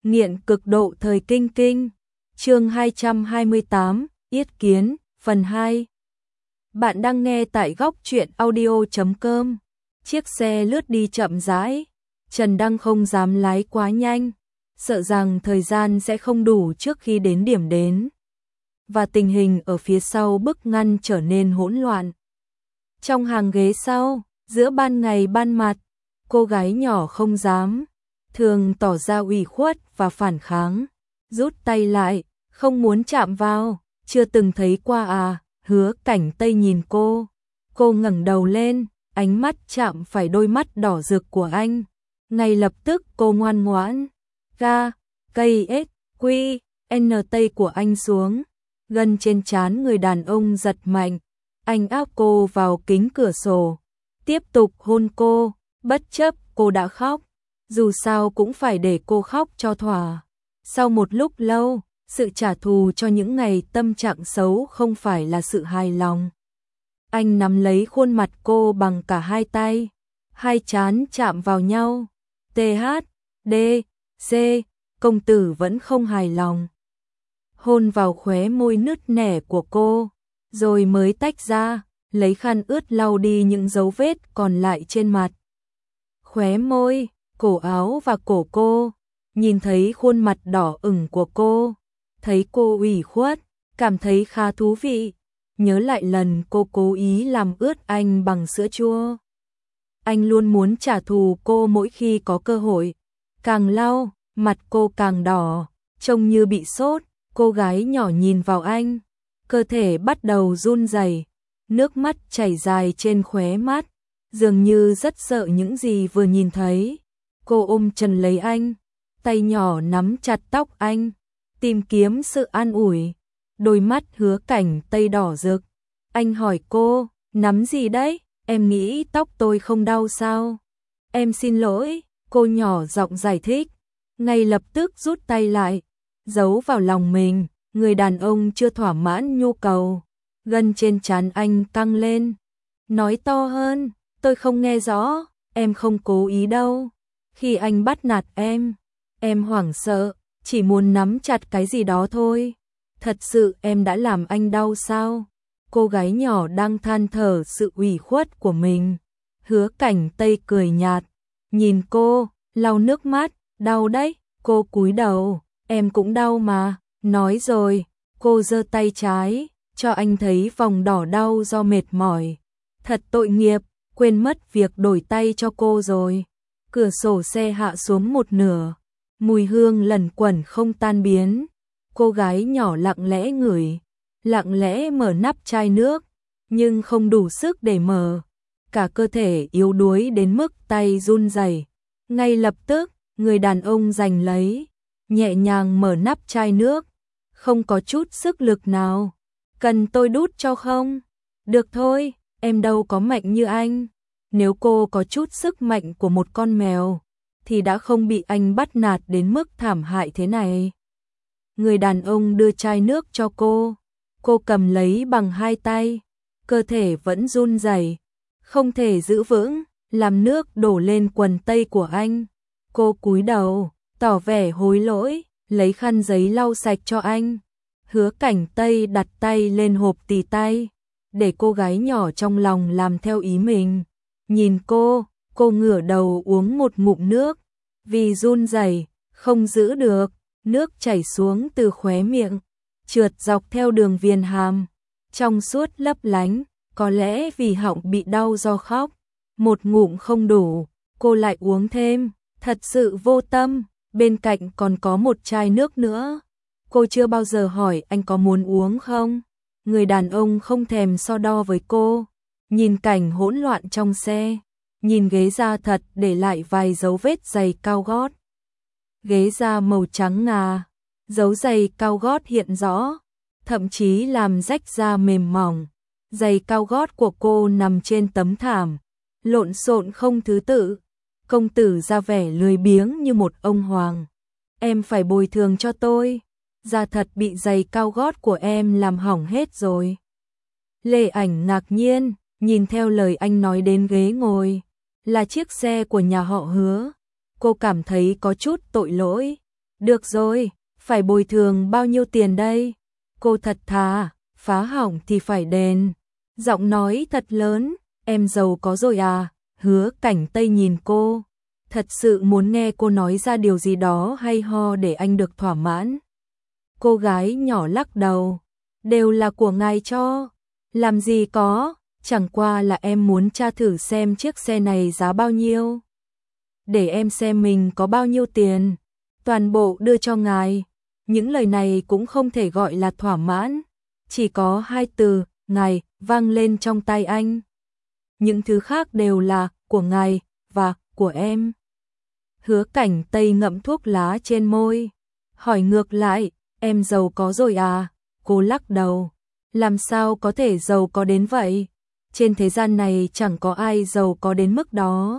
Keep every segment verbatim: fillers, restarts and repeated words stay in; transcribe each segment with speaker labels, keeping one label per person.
Speaker 1: Nghiện cực độ thời kinh kinh. Chương hai trăm hai mươi tám, Yết kiến, phần hai. Bạn đang nghe tại góc truyện audio chấm com. Chiếc xe lướt đi chậm rãi, Trần Đăng không dám lái quá nhanh, sợ rằng thời gian sẽ không đủ trước khi đến điểm đến. Và tình hình ở phía sau bức ngăn trở nên hỗn loạn. Trong hàng ghế sau, giữa ban ngày ban mặt, cô gái nhỏ không dám, thường tỏ ra ủy khuất và phản kháng, rút tay lại, không muốn chạm vào. Chưa từng thấy qua à? Hứa Cảnh Tây nhìn cô. Cô ngẩng đầu lên, ánh mắt chạm phải đôi mắt đỏ rực của anh. Ngay lập tức cô ngoan ngoãn ga cây S Q N tay của anh xuống. Gân trên trán người đàn ông giật mạnh. Anh áp cô vào kính cửa sổ, tiếp tục hôn cô, bất chấp cô đã khóc. Dù sao cũng phải để cô khóc cho thỏa. Sau một lúc lâu, sự trả thù cho những ngày tâm trạng xấu không phải là sự hài lòng. Anh nắm lấy khuôn mặt cô bằng cả hai tay, hai trán chạm vào nhau. T H D C công tử vẫn không hài lòng. Hôn vào khóe môi nứt nẻ của cô, rồi mới tách ra, lấy khăn ướt lau đi những dấu vết còn lại trên mặt. Khóe môi, cổ áo và cổ cô, nhìn thấy khuôn mặt đỏ ửng của cô, thấy cô ủy khuất, cảm thấy khá thú vị. Nhớ lại lần cô cố ý làm ướt anh bằng sữa chua. Anh luôn muốn trả thù cô mỗi khi có cơ hội. Càng lau, mặt cô càng đỏ, trông như bị sốt. Cô gái nhỏ nhìn vào anh, cơ thể bắt đầu run rẩy, nước mắt chảy dài trên khóe mắt, dường như rất sợ những gì vừa nhìn thấy. Cô ôm chặt lấy anh, tay nhỏ nắm chặt tóc anh, tìm kiếm sự an ủi. Đôi mắt Hứa Cảnh Tây đỏ rực. Anh hỏi cô, nắm gì đấy? Em nghĩ tóc tôi không đau sao? Em xin lỗi, cô nhỏ giọng giải thích. Ngay lập tức rút tay lại, giấu vào lòng mình. Người đàn ông chưa thỏa mãn nhu cầu, gân trên trán anh căng lên. Nói to hơn, tôi không nghe rõ, em không cố ý đâu. Khi anh bắt nạt em, em hoảng sợ, chỉ muốn nắm chặt cái gì đó thôi. Thật sự em đã làm anh đau sao? Cô gái nhỏ đang than thở sự ủy khuất của mình. Hứa Cảnh Tây cười nhạt, nhìn cô, lau nước mắt. Đau đấy. Cô cúi đầu, em cũng đau mà. Nói rồi, cô giơ tay trái, cho anh thấy vòng đỏ đau do mệt mỏi. Thật tội nghiệp, quên mất việc đổi tay cho cô rồi. Cửa sổ xe hạ xuống một nửa, mùi hương lẩn quẩn không tan biến. Cô gái nhỏ lặng lẽ ngửi, lặng lẽ mở nắp chai nước, nhưng không đủ sức để mở. Cả cơ thể yếu đuối đến mức tay run rẩy. Ngay lập tức, người đàn ông giành lấy, nhẹ nhàng mở nắp chai nước, không có chút sức lực nào. Cần tôi đút cho không? Được thôi, em đâu có mạnh như anh. Nếu cô có chút sức mạnh của một con mèo, thì đã không bị anh bắt nạt đến mức thảm hại thế này. Người đàn ông đưa chai nước cho cô, cô cầm lấy bằng hai tay, cơ thể vẫn run rẩy, không thể giữ vững, làm nước đổ lên quần tây của anh. Cô cúi đầu, tỏ vẻ hối lỗi, lấy khăn giấy lau sạch cho anh. Hứa Cảnh Tây đặt tay lên hộp tì tay, để cô gái nhỏ trong lòng làm theo ý mình. Nhìn cô, cô ngửa đầu uống một ngụm nước, vì run rẩy, không giữ được, nước chảy xuống từ khóe miệng, trượt dọc theo đường viền hàm, trong suốt lấp lánh, có lẽ vì họng bị đau do khóc. Một ngụm không đủ, cô lại uống thêm, thật sự vô tâm, bên cạnh còn có một chai nước nữa. Cô chưa bao giờ hỏi anh có muốn uống không. Người đàn ông không thèm so đo với cô, nhìn cảnh hỗn loạn trong xe, nhìn ghế da thật để lại vài dấu vết giày cao gót. Ghế da màu trắng ngà, dấu giày cao gót hiện rõ, thậm chí làm rách da mềm mỏng. Giày cao gót của cô nằm trên tấm thảm, lộn xộn không thứ tự. Công tử ra vẻ lười biếng như một ông hoàng. Em phải bồi thường cho tôi, da thật bị giày cao gót của em làm hỏng hết rồi. Lệ Ảnh ngạc nhiên, nhìn theo lời anh nói đến ghế ngồi, là chiếc xe của nhà họ Hứa. Cô cảm thấy có chút tội lỗi, Được rồi, phải bồi thường bao nhiêu tiền đây? Cô thật thà, phá hỏng thì phải đền. Giọng nói thật lớn, em giàu có rồi à? Hứa Cảnh Tây nhìn cô, thật sự muốn nghe cô nói ra điều gì đó hay ho để anh được thỏa mãn. Cô gái nhỏ lắc đầu, đều là của ngài cho. Làm gì có, chẳng qua là em muốn tra thử xem chiếc xe này giá bao nhiêu. Để em xem mình có bao nhiêu tiền, toàn bộ đưa cho ngài. Những lời này cũng không thể gọi là thỏa mãn, chỉ có hai từ, ngài, vang lên trong tai anh. Những thứ khác đều là của ngài và của em. Hứa Cảnh Tây ngậm thuốc lá trên môi, hỏi ngược lại, em giàu có rồi à? Cô lắc đầu, làm sao có thể giàu có đến vậy? Trên thế gian này chẳng có ai giàu có đến mức đó.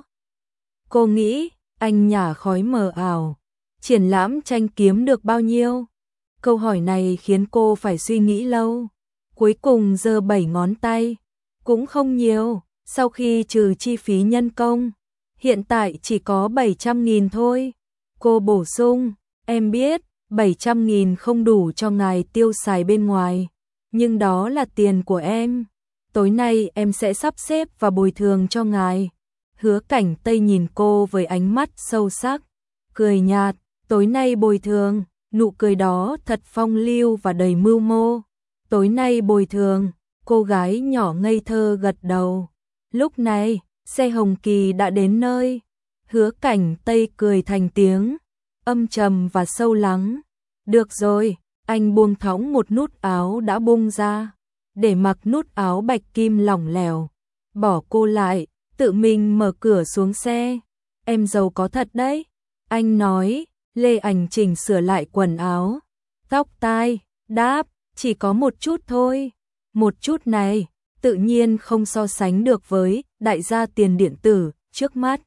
Speaker 1: Cô nghĩ, anh nhả khói mờ ảo, triển lãm tranh kiếm được bao nhiêu? Câu hỏi này khiến cô phải suy nghĩ lâu. Cuối cùng giơ bảy ngón tay, cũng không nhiều, sau khi trừ chi phí nhân công, hiện tại chỉ có bảy trăm nghìn thôi. Cô bổ sung, em biết, bảy trăm nghìn không đủ cho ngài tiêu xài bên ngoài, nhưng đó là tiền của em. Tối nay em sẽ sắp xếp và bồi thường cho ngài. Hứa Cảnh Tây nhìn cô với ánh mắt sâu sắc, cười nhạt, tối nay bồi thường, nụ cười đó thật phong lưu và đầy mưu mô. Tối nay bồi thường, cô gái nhỏ ngây thơ gật đầu. Lúc này, xe Hồng Kỳ đã đến nơi. Hứa Cảnh Tây cười thành tiếng, âm trầm và sâu lắng. Được rồi, anh buông thõng một nút áo đã bung ra, để mặc nút áo bạch kim lỏng lẻo. Bỏ cô lại, tự mình mở cửa xuống xe. Em giàu có thật đấy. Anh nói, Lê Ảnh chỉnh sửa lại quần áo, tóc tai, đáp, chỉ có một chút thôi. Một chút này, tự nhiên không so sánh được với đại gia tiền điện tử trước mắt.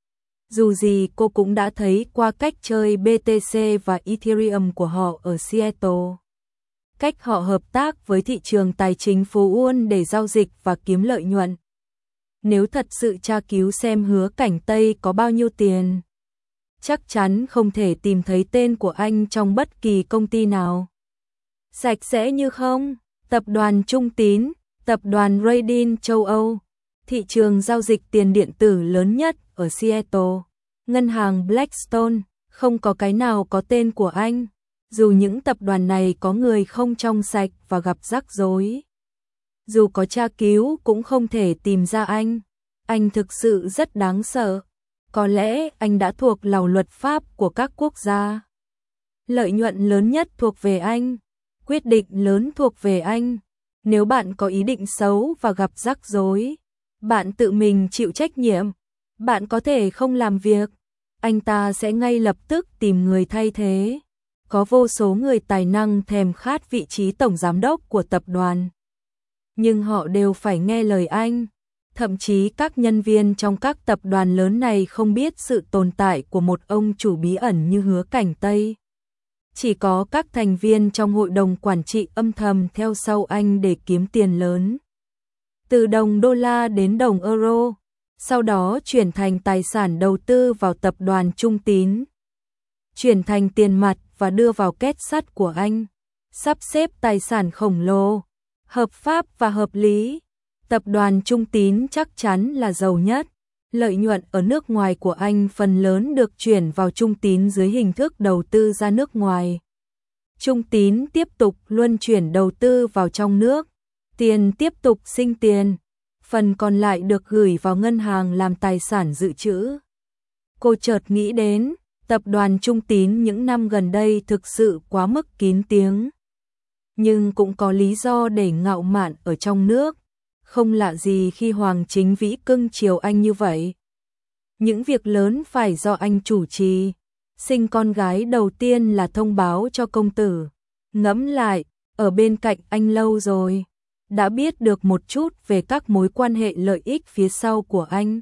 Speaker 1: Dù gì cô cũng đã thấy qua cách chơi bê tê xê và Ethereum của họ ở Seattle. Cách họ hợp tác với thị trường tài chính phố Wall để giao dịch và kiếm lợi nhuận. Nếu thật sự tra cứu xem Hứa Cảnh Tây có bao nhiêu tiền, chắc chắn không thể tìm thấy tên của anh trong bất kỳ công ty nào. Sạch sẽ như không, tập đoàn Trung Tín, tập đoàn Radin châu Âu, thị trường giao dịch tiền điện tử lớn nhất ở Seattle, ngân hàng Blackstone, không có cái nào có tên của anh. Dù những tập đoàn này có người không trong sạch và gặp rắc rối, dù có tra cứu cũng không thể tìm ra anh. Anh thực sự rất đáng sợ. Có lẽ anh đã thuộc lầu luật pháp của các quốc gia. Lợi nhuận lớn nhất thuộc về anh, quyết định lớn thuộc về anh. Nếu bạn có ý định xấu và gặp rắc rối, bạn tự mình chịu trách nhiệm. Bạn có thể không làm việc, anh ta sẽ ngay lập tức tìm người thay thế. Có vô số người tài năng thèm khát vị trí tổng giám đốc của tập đoàn, nhưng họ đều phải nghe lời anh. Thậm chí các nhân viên trong các tập đoàn lớn này không biết sự tồn tại của một ông chủ bí ẩn như Hứa Cảnh Tây. Chỉ có các thành viên trong hội đồng quản trị âm thầm theo sau anh để kiếm tiền lớn. Từ đồng đô la đến đồng euro, sau đó chuyển thành tài sản đầu tư vào tập đoàn Trung Tín. Chuyển thành tiền mặt và đưa vào két sắt của anh. Sắp xếp tài sản khổng lồ, hợp pháp và hợp lý. Tập đoàn Trung Tín chắc chắn là giàu nhất. Lợi nhuận ở nước ngoài của anh phần lớn được chuyển vào Trung Tín dưới hình thức đầu tư ra nước ngoài. Trung Tín tiếp tục luân chuyển đầu tư vào trong nước. Tiền tiếp tục sinh tiền. Phần còn lại được gửi vào ngân hàng làm tài sản dự trữ. Cô chợt nghĩ đến, tập đoàn Trung Tín những năm gần đây thực sự quá mức kín tiếng. Nhưng cũng có lý do để ngạo mạn ở trong nước. Không lạ gì khi Hoàng Chính Vĩ cưng chiều anh như vậy. Những việc lớn phải do anh chủ trì. Sinh con gái đầu tiên là thông báo cho công tử. Ngẫm lại, ở bên cạnh anh lâu rồi, đã biết được một chút về các mối quan hệ lợi ích phía sau của anh.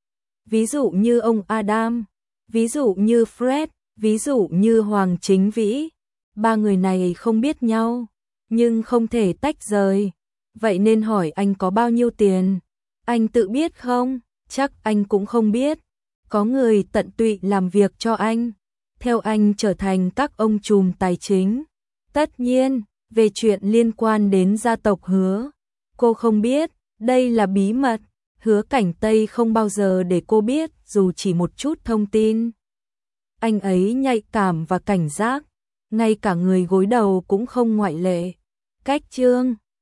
Speaker 1: Ví dụ như ông Adam, ví dụ như Fred, ví dụ như Hoàng Chính Vĩ. Ba người này không biết nhau, nhưng không thể tách rời. Vậy nên hỏi anh có bao nhiêu tiền? Anh tự biết không? Chắc anh cũng không biết. Có người tận tụy làm việc cho anh. theo anh trở thành các ông trùm tài chính. Tất nhiên, về chuyện liên quan đến gia tộc Hứa, cô không biết, đây là bí mật, Hứa Cảnh Tây không bao giờ để cô biết dù chỉ một chút thông tin. Anh ấy nhạy cảm và cảnh giác, ngay cả người gối đầu cũng không ngoại lệ. Cách chương